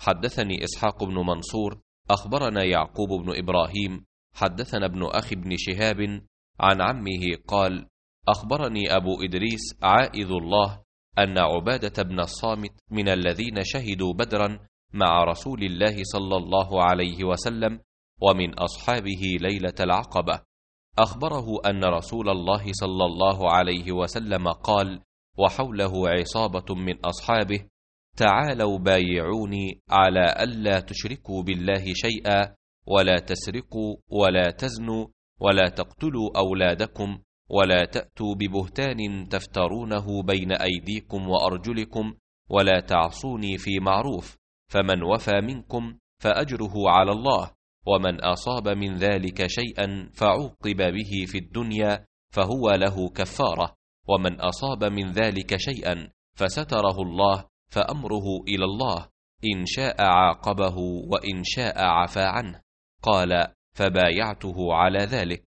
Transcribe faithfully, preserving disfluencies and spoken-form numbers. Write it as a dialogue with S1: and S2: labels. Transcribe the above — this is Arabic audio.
S1: حدثني إسحاق بن منصور أخبرنا يعقوب بن إبراهيم حدثنا ابن أخي بن شهاب عن عمه قال: أخبرني أبو إدريس عائذ الله أن عبادة بن الصامت من الذين شهدوا بدرا مع رسول الله صلى الله عليه وسلم ومن أصحابه ليلة العقبة، أخبره أن رسول الله صلى الله عليه وسلم قال وحوله عصابة من أصحابه: تعالوا بايعوني على ألا تشركوا بالله شيئا، ولا تسرقوا ولا تزنوا ولا تقتلوا أولادكم، ولا تأتوا ببهتان تفترونه بين أيديكم وأرجلكم، ولا تعصوني في معروف، فمن وفى منكم فأجره على الله، ومن أصاب من ذلك شيئا فعوقب به في الدنيا فهو له كفارة، ومن أصاب من ذلك شيئا فستره الله فأمره إلى الله، إن شاء عاقبه وإن شاء عفى عنه. قال: فبايعته على ذلك.